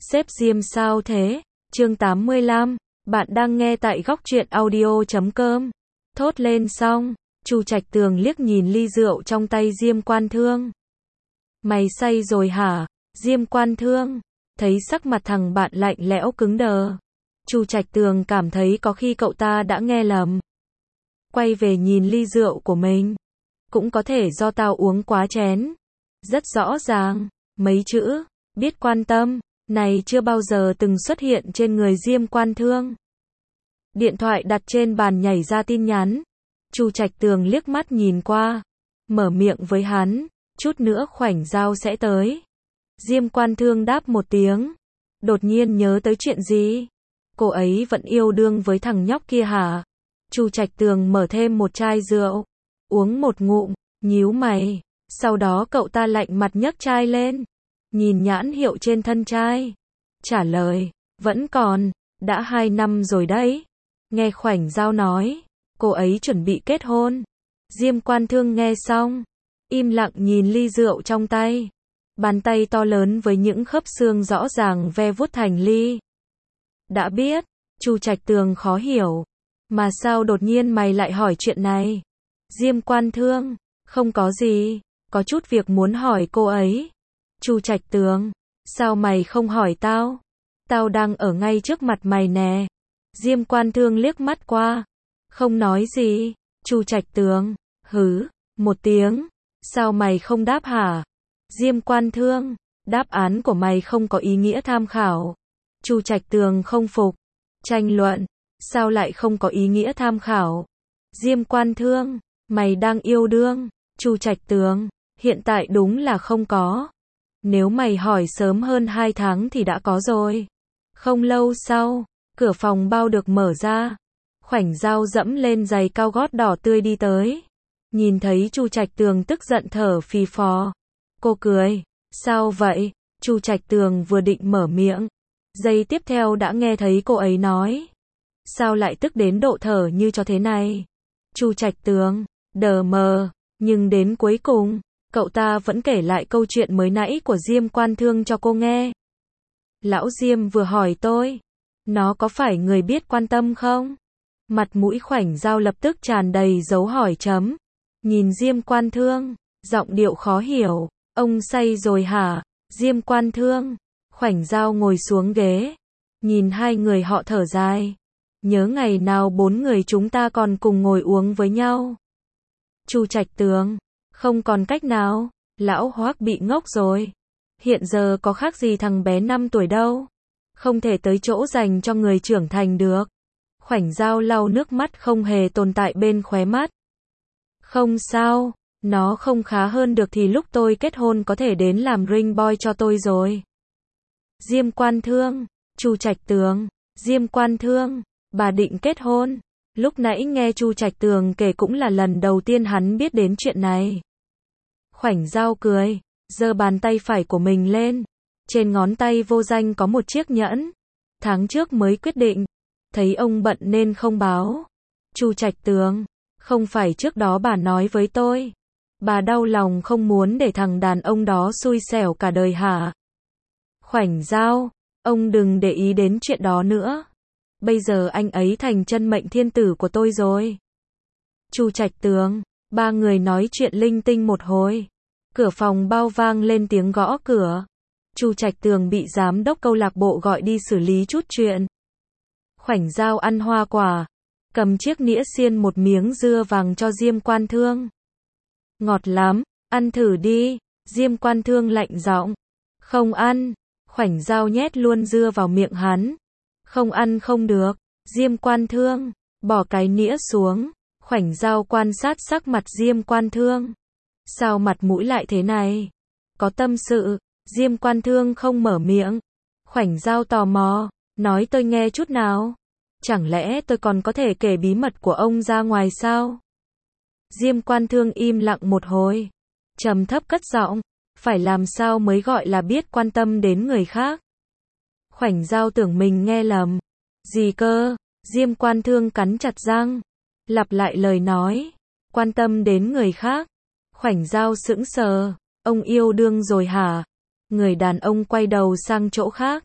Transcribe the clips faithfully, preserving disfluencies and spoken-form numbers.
Sếp Diêm sao thế? Chương tám mươi lăm, bạn đang nghe tại góc truyện audio chấm com. Thốt lên xong, Chu Trạch Tường liếc nhìn ly rượu trong tay Diêm Quan Thương. Mày say rồi hả? Diêm Quan Thương thấy sắc mặt thằng bạn lạnh lẽo cứng đờ. Chu Trạch Tường cảm thấy có khi cậu ta đã nghe lầm. Quay về nhìn ly rượu của mình. Cũng có thể do tao uống quá chén. Rất rõ ràng, mấy chữ, biết quan tâm, này chưa bao giờ từng xuất hiện trên người Diêm Quan Thương. Điện thoại đặt trên bàn nhảy ra tin nhắn. Chu Trạch Tường liếc mắt nhìn qua, mở miệng với hắn, chút nữa Khoảnh Dao sẽ tới. Diêm Quan Thương đáp một tiếng, đột nhiên nhớ tới chuyện gì? Cô ấy vẫn yêu đương với thằng nhóc kia hả? Chu Trạch Tường mở thêm một chai rượu, uống một ngụm, nhíu mày, sau đó cậu ta lạnh mặt nhấc chai lên, nhìn nhãn hiệu trên thân chai, trả lời, vẫn còn, đã hai năm rồi đấy. Nghe Khoảnh Dao nói, cô ấy chuẩn bị kết hôn. Diêm Quan Thương nghe xong, im lặng nhìn ly rượu trong tay, bàn tay to lớn với những khớp xương rõ ràng ve vuốt thành ly. Đã biết, Chu Trạch Tường khó hiểu, mà sao đột nhiên mày lại hỏi chuyện này? Diêm Quan Thương, không có gì, có chút việc muốn hỏi cô ấy. Chu Trạch Tường, sao mày không hỏi tao? Tao đang ở ngay trước mặt mày nè. Diêm Quan Thương liếc mắt qua, không nói gì. Chu Trạch Tường, hứ, một tiếng, sao mày không đáp hả? Diêm Quan Thương, đáp án của mày không có ý nghĩa tham khảo. Chu Trạch Tường không phục, tranh luận, sao lại không có ý nghĩa tham khảo? Diêm Quan Thương, mày đang yêu đương. Chu Trạch Tường, hiện tại đúng là không có. Nếu mày hỏi sớm hơn hai tháng thì đã có rồi. Không lâu sau, cửa phòng bao được mở ra. Khoảnh Dao dẫm lên giày cao gót đỏ tươi đi tới. Nhìn thấy Chu Trạch Tường tức giận thở phì phò. Cô cười, sao vậy? Chu Trạch Tường vừa định mở miệng, giây tiếp theo đã nghe thấy cô ấy nói. Sao lại tức đến độ thở như cho thế này? Chu Trạch Tường, đờ mờ, nhưng đến cuối cùng, cậu ta vẫn kể lại câu chuyện mới nãy của Diêm Quan Thương cho cô nghe. Lão Diêm vừa hỏi tôi, nó có phải người biết quan tâm không? Mặt mũi Khoảnh Dao lập tức tràn đầy dấu hỏi chấm. Nhìn Diêm Quan Thương, giọng điệu khó hiểu, ông say rồi hả? Diêm Quan Thương, Khoảnh Dao ngồi xuống ghế, nhìn hai người họ thở dài. Nhớ ngày nào bốn người chúng ta còn cùng ngồi uống với nhau. Chu Trạch Tường, không còn cách nào, lão Hoắc bị ngốc rồi. Hiện giờ có khác gì thằng bé năm tuổi đâu. Không thể tới chỗ dành cho người trưởng thành được. Khoảnh Dao lau nước mắt không hề tồn tại bên khóe mắt. Không sao, nó không khá hơn được thì lúc tôi kết hôn có thể đến làm ring boy cho tôi rồi. Diêm Quan Thương, Chu Trạch Tường, Diêm Quan Thương, bà định kết hôn. Lúc nãy nghe Chu Trạch Tường kể cũng là lần đầu tiên hắn biết đến chuyện này. Khoảnh Dao cười, giơ bàn tay phải của mình lên. Trên ngón tay vô danh có một chiếc nhẫn. Tháng trước mới quyết định. Thấy ông bận nên không báo. Chu Trạch Tường, không phải trước đó bà nói với tôi. Bà đau lòng không muốn để thằng đàn ông đó xui xẻo cả đời hả? Khoảnh Dao, ông đừng để ý đến chuyện đó nữa. Bây giờ anh ấy thành chân mệnh thiên tử của tôi rồi. Chu Trạch Tường, ba người nói chuyện linh tinh một hồi. Cửa phòng bao vang lên tiếng gõ cửa. Chu Trạch Tường bị giám đốc câu lạc bộ gọi đi xử lý chút chuyện. Khoảnh Dao ăn hoa quả, cầm chiếc nĩa xiên một miếng dưa vàng cho Diêm Quan Thương. Ngọt lắm, ăn thử đi. Diêm Quan Thương lạnh giọng. Không ăn. Khoảnh Dao nhét luôn dưa vào miệng hắn. Không ăn không được. Diêm Quan Thương, bỏ cái nĩa xuống. Khoảnh Dao quan sát sắc mặt Diêm Quan Thương. Sao mặt mũi lại thế này? Có tâm sự. Diêm Quan Thương không mở miệng. Khoảnh Dao tò mò, nói tôi nghe chút nào. Chẳng lẽ tôi còn có thể kể bí mật của ông ra ngoài sao? Diêm Quan Thương im lặng một hồi, trầm thấp cất giọng, phải làm sao mới gọi là biết quan tâm đến người khác? Khoảnh Dao tưởng mình nghe lầm. Gì cơ? Diêm Quan Thương cắn chặt răng, lặp lại lời nói, quan tâm đến người khác. Khoảnh Dao sững sờ, ông yêu đương rồi hả? Người đàn ông quay đầu sang chỗ khác,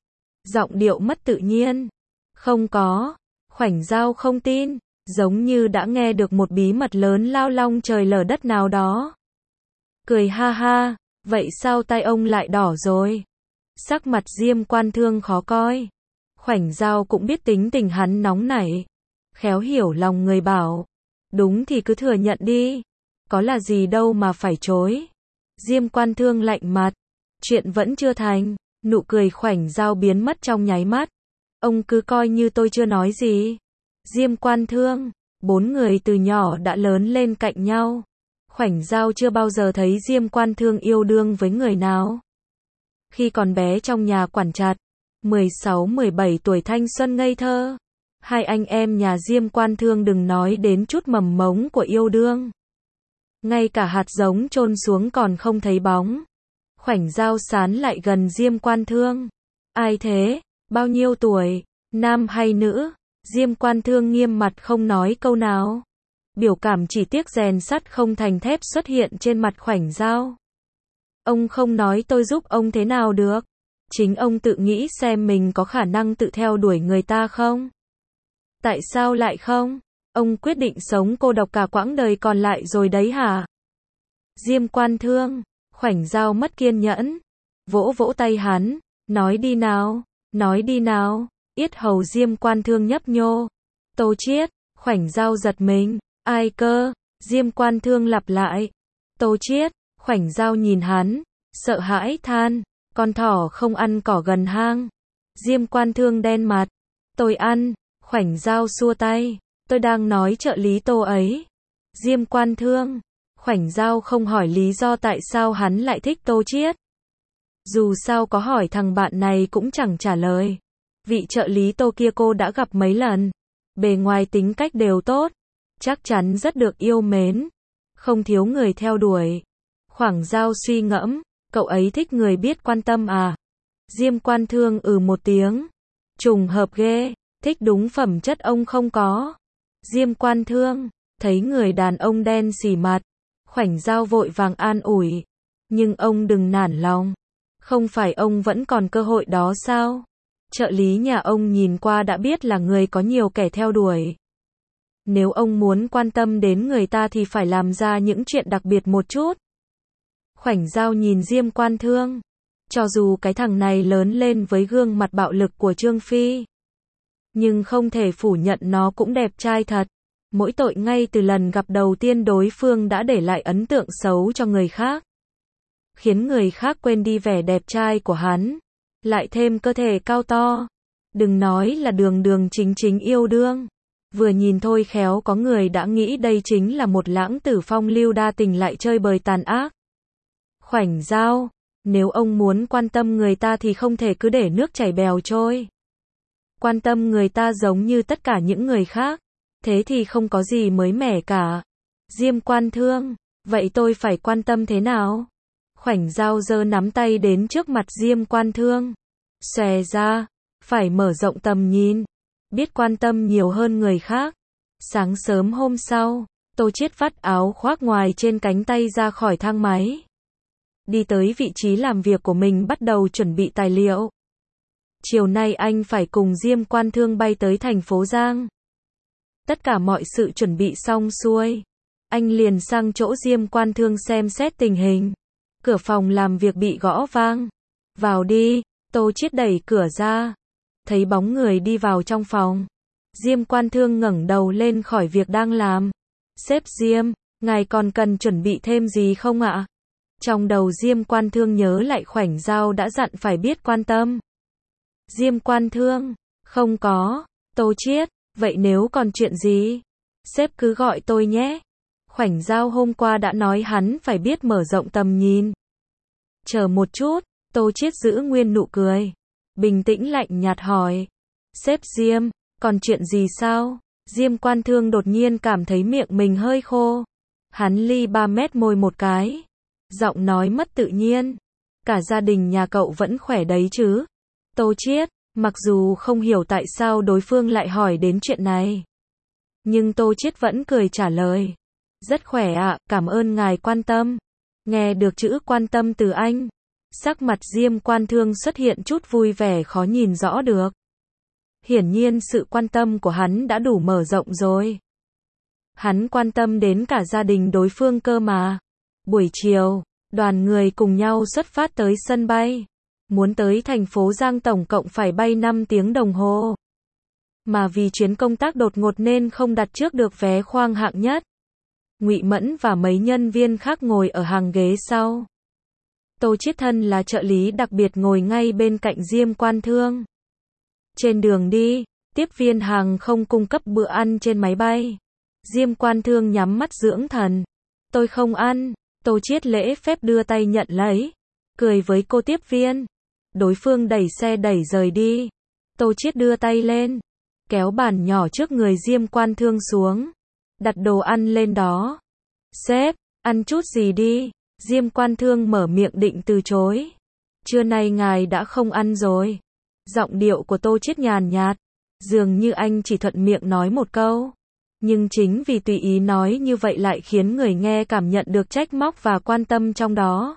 giọng điệu mất tự nhiên. Không có. Khoảnh Dao không tin, giống như đã nghe được một bí mật lớn lao long trời lở đất nào đó. Cười ha ha, vậy sao tay ông lại đỏ rồi? Sắc mặt Diêm Quan Thương khó coi. Khoảnh Dao cũng biết tính tình hắn nóng nảy. Khéo hiểu lòng người bảo. Đúng thì cứ thừa nhận đi. Có là gì đâu mà phải chối. Diêm Quan Thương lạnh mặt. Chuyện vẫn chưa thành. Nụ cười Khoảnh Dao biến mất trong nháy mắt. Ông cứ coi như tôi chưa nói gì. Diêm Quan Thương. Bốn người từ nhỏ đã lớn lên cạnh nhau. Khoảnh Dao chưa bao giờ thấy Diêm Quan Thương yêu đương với người nào. Khi còn bé trong nhà quản trạch, mười sáu mười bảy tuổi thanh xuân ngây thơ, hai anh em nhà Diêm Quan Thương đừng nói đến chút mầm mống của yêu đương. Ngay cả hạt giống chôn xuống còn không thấy bóng. Khoảnh Dao sán lại gần Diêm Quan Thương. Ai thế? Bao nhiêu tuổi? Nam hay nữ? Diêm Quan Thương nghiêm mặt không nói câu nào. Biểu cảm chỉ tiếc rèn sắt không thành thép xuất hiện trên mặt Khoảnh Dao. Ông không nói tôi giúp ông thế nào được. Chính ông tự nghĩ xem mình có khả năng tự theo đuổi người ta không? Tại sao lại không? Ông quyết định sống cô độc cả quãng đời còn lại rồi đấy hả? Diêm Quan Thương. Khoảnh Dao mất kiên nhẫn. Vỗ vỗ tay hắn. Nói đi nào. Nói đi nào. Yết hầu Diêm Quan Thương nhấp nhô. Tô Chiết. Khoảnh Dao giật mình. Ai cơ? Diêm Quan Thương lặp lại. Tô Chiết. Khoảnh Dao nhìn hắn. Sợ hãi than. Con thỏ không ăn cỏ gần hang. Diêm Quan Thương đen mặt. Tôi ăn. Khoảnh Dao xua tay. Tôi đang nói trợ lý Tô ấy. Diêm Quan Thương. Khoảnh Dao không hỏi lý do tại sao hắn lại thích Tô Chiết. Dù sao có hỏi thằng bạn này cũng chẳng trả lời. Vị trợ lý Tô kia cô đã gặp mấy lần. Bề ngoài tính cách đều tốt. Chắc chắn rất được yêu mến. Không thiếu người theo đuổi. Khoảnh Dao suy ngẫm. Cậu ấy thích người biết quan tâm à? Diêm Quan Thương ừ một tiếng. Trùng hợp ghê. Thích đúng phẩm chất ông không có. Diêm Quan Thương. Thấy người đàn ông đen xì mặt. Khoảnh Dao vội vàng an ủi. Nhưng ông đừng nản lòng. Không phải ông vẫn còn cơ hội đó sao? Trợ lý nhà ông nhìn qua đã biết là người có nhiều kẻ theo đuổi. Nếu ông muốn quan tâm đến người ta thì phải làm ra những chuyện đặc biệt một chút. Khoảnh Dao nhìn Diêm Quan Thương. Cho dù cái thằng này lớn lên với gương mặt bạo lực của Trương Phi, nhưng không thể phủ nhận nó cũng đẹp trai thật. Mỗi tội ngay từ lần gặp đầu tiên đối phương đã để lại ấn tượng xấu cho người khác. Khiến người khác quên đi vẻ đẹp trai của hắn. Lại thêm cơ thể cao to. Đừng nói là đường đường chính chính yêu đương. Vừa nhìn thôi khéo có người đã nghĩ đây chính là một lãng tử phong lưu đa tình lại chơi bời tàn ác. Khoảnh Dao. Nếu ông muốn quan tâm người ta thì không thể cứ để nước chảy bèo trôi. Quan tâm người ta giống như tất cả những người khác. Thế thì không có gì mới mẻ cả. Diêm Quan Thương. Vậy tôi phải quan tâm thế nào? Khoảnh Dao giơ nắm tay đến trước mặt Diêm Quan Thương. Xòe ra. Phải mở rộng tầm nhìn. Biết quan tâm nhiều hơn người khác. Sáng sớm hôm sau, Tô Chiết vắt áo khoác ngoài trên cánh tay ra khỏi thang máy. Đi tới vị trí làm việc của mình bắt đầu chuẩn bị tài liệu. Chiều nay anh phải cùng Diêm Quan Thương bay tới thành phố Giang. Tất cả mọi sự chuẩn bị xong xuôi. Anh liền sang chỗ Diêm Quan Thương xem xét tình hình. Cửa phòng làm việc bị gõ vang. Vào đi. Tô Chiết đẩy cửa ra. Thấy bóng người đi vào trong phòng. Diêm Quan Thương ngẩng đầu lên khỏi việc đang làm. Sếp Diêm, ngài còn cần chuẩn bị thêm gì không ạ? Trong đầu Diêm Quan Thương nhớ lại Khoảnh Dao đã dặn phải biết quan tâm. Diêm Quan Thương, không có. Tô Chiết, vậy nếu còn chuyện gì? Sếp cứ gọi tôi nhé. Khoảnh Dao hôm qua đã nói hắn phải biết mở rộng tầm nhìn. Chờ một chút, Tô Chiết giữ nguyên nụ cười. Bình tĩnh lạnh nhạt hỏi. Sếp Diêm, còn chuyện gì sao? Diêm Quan Thương đột nhiên cảm thấy miệng mình hơi khô. Hắn ly ba mét môi một cái. Giọng nói mất tự nhiên. Cả gia đình nhà cậu vẫn khỏe đấy chứ? Tô Chiết, mặc dù không hiểu tại sao đối phương lại hỏi đến chuyện này. Nhưng Tô Chiết vẫn cười trả lời. Rất khỏe ạ, cảm ơn ngài quan tâm. Nghe được chữ quan tâm từ anh. Sắc mặt Diêm Quan Thương xuất hiện chút vui vẻ khó nhìn rõ được. Hiển nhiên sự quan tâm của hắn đã đủ mở rộng rồi. Hắn quan tâm đến cả gia đình đối phương cơ mà. Buổi chiều, đoàn người cùng nhau xuất phát tới sân bay. Muốn tới thành phố Giang tổng cộng phải bay năm tiếng đồng hồ. Mà vì chuyến công tác đột ngột nên không đặt trước được vé khoang hạng nhất. Ngụy Mẫn và mấy nhân viên khác ngồi ở hàng ghế sau. Tô Chiết thân là trợ lý đặc biệt ngồi ngay bên cạnh Diêm Quan Thương. Trên đường đi, tiếp viên hàng không cung cấp bữa ăn trên máy bay. Diêm Quan Thương nhắm mắt dưỡng thần. Tôi không ăn. Tô Chiết lễ phép đưa tay nhận lấy. Cười với cô tiếp viên. Đối phương đẩy xe đẩy rời đi. Tô Chiết đưa tay lên. Kéo bàn nhỏ trước người Diêm Quan Thương xuống. Đặt đồ ăn lên đó. Sếp, ăn chút gì đi. Diêm Quan Thương mở miệng định từ chối. Trưa nay ngài đã không ăn rồi. Giọng điệu của Tô Chiết nhàn nhạt. Dường như anh chỉ thuận miệng nói một câu. Nhưng chính vì tùy ý nói như vậy lại khiến người nghe cảm nhận được trách móc và quan tâm trong đó.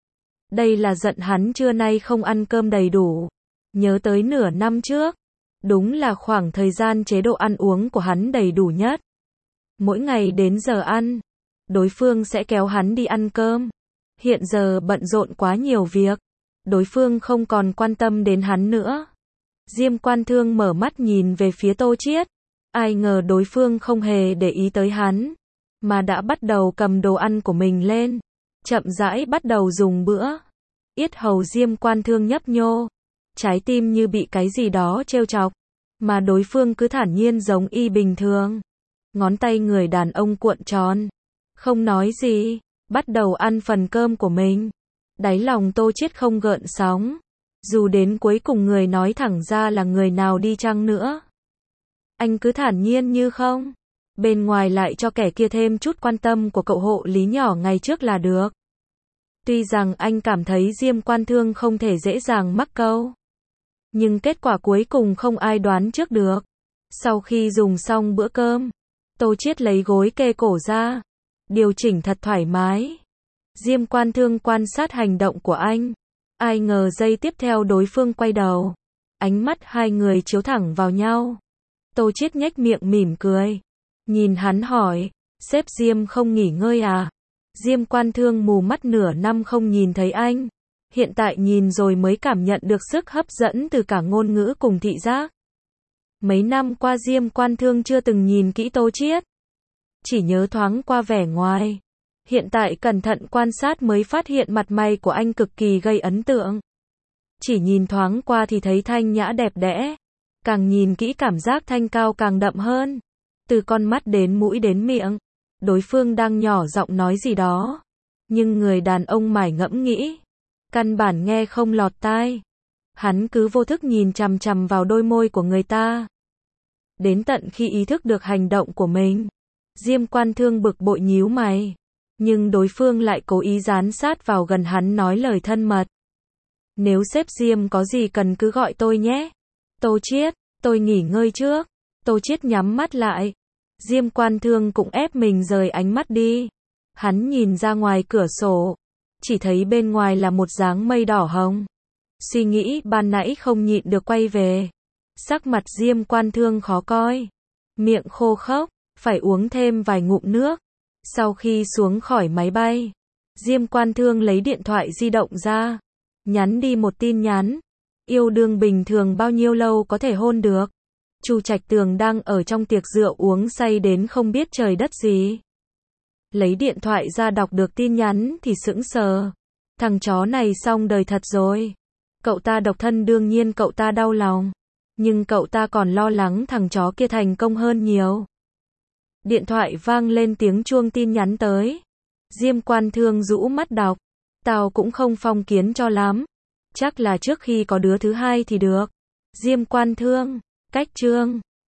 Đây là giận hắn trưa nay không ăn cơm đầy đủ. Nhớ tới nửa năm trước. Đúng là khoảng thời gian chế độ ăn uống của hắn đầy đủ nhất. Mỗi ngày đến giờ ăn, đối phương sẽ kéo hắn đi ăn cơm. Hiện giờ bận rộn quá nhiều việc. Đối phương không còn quan tâm đến hắn nữa. Diêm Quan Thương mở mắt nhìn về phía Tô Chiết. Ai ngờ đối phương không hề để ý tới hắn. Mà đã bắt đầu cầm đồ ăn của mình lên. Chậm rãi bắt đầu dùng bữa. Yết hầu Diêm Quan Thương nhấp nhô. Trái tim như bị cái gì đó trêu chọc. Mà đối phương cứ thản nhiên giống y bình thường. Ngón tay người đàn ông cuộn tròn. Không nói gì. Bắt đầu ăn phần cơm của mình. Đáy lòng Tô Chiết không gợn sóng. Dù đến cuối cùng người nói thẳng ra là người nào đi chăng nữa. Anh cứ thản nhiên như không. Bên ngoài lại cho kẻ kia thêm chút quan tâm của cậu hộ lý nhỏ ngày trước là được. Tuy rằng anh cảm thấy Diêm Quan Thương không thể dễ dàng mắc câu. Nhưng kết quả cuối cùng không ai đoán trước được. Sau khi dùng xong bữa cơm, Tô Chiết lấy gối kê cổ ra. Điều chỉnh thật thoải mái. Diêm Quan Thương quan sát hành động của anh. Ai ngờ giây tiếp theo đối phương quay đầu. Ánh mắt hai người chiếu thẳng vào nhau. Tô Chiết nhếch miệng mỉm cười. Nhìn hắn hỏi, sếp Diêm không nghỉ ngơi à? Diêm Quan Thương mù mắt nửa năm không nhìn thấy anh. Hiện tại nhìn rồi mới cảm nhận được sức hấp dẫn từ cả ngôn ngữ cùng thị giác. Mấy năm qua Diêm Quan Thương chưa từng nhìn kỹ Tô Chiết. Chỉ nhớ thoáng qua vẻ ngoài. Hiện tại cẩn thận quan sát mới phát hiện mặt mày của anh cực kỳ gây ấn tượng. Chỉ nhìn thoáng qua thì thấy thanh nhã đẹp đẽ. Càng nhìn kỹ cảm giác thanh cao càng đậm hơn. Từ con mắt đến mũi đến miệng. Đối phương đang nhỏ giọng nói gì đó. Nhưng người đàn ông mải ngẫm nghĩ. Căn bản nghe không lọt tai. Hắn cứ vô thức nhìn chằm chằm vào đôi môi của người ta. Đến tận khi ý thức được hành động của mình. Diêm Quan Thương bực bội nhíu mày. Nhưng đối phương lại cố ý dán sát vào gần hắn nói lời thân mật. Nếu sếp Diêm có gì cần cứ gọi tôi nhé. Tô Chiết, tôi nghỉ ngơi trước. Tô Chiết nhắm mắt lại. Diêm Quan Thương cũng ép mình rời ánh mắt đi. Hắn nhìn ra ngoài cửa sổ. Chỉ thấy bên ngoài là một dáng mây đỏ hồng. Suy nghĩ ban nãy không nhịn được quay về. Sắc mặt Diêm Quan Thương khó coi. Miệng khô khốc, phải uống thêm vài ngụm nước. Sau khi xuống khỏi máy bay, Diêm Quan Thương lấy điện thoại di động ra. Nhắn đi một tin nhắn. Yêu đương bình thường bao nhiêu lâu có thể hôn được. Chu Trạch Tường đang ở trong tiệc rượu uống say đến không biết trời đất gì. Lấy điện thoại ra đọc được tin nhắn thì sững sờ. Thằng chó này xong đời thật rồi. Cậu ta độc thân đương nhiên cậu ta đau lòng. Nhưng cậu ta còn lo lắng thằng chó kia thành công hơn nhiều. Điện thoại vang lên tiếng chuông tin nhắn tới. Diêm Quan Thương rũ mắt đọc. Tao cũng không phong kiến cho lắm. Chắc là trước khi có đứa thứ hai thì được. Diêm Quan Thương, cách chương.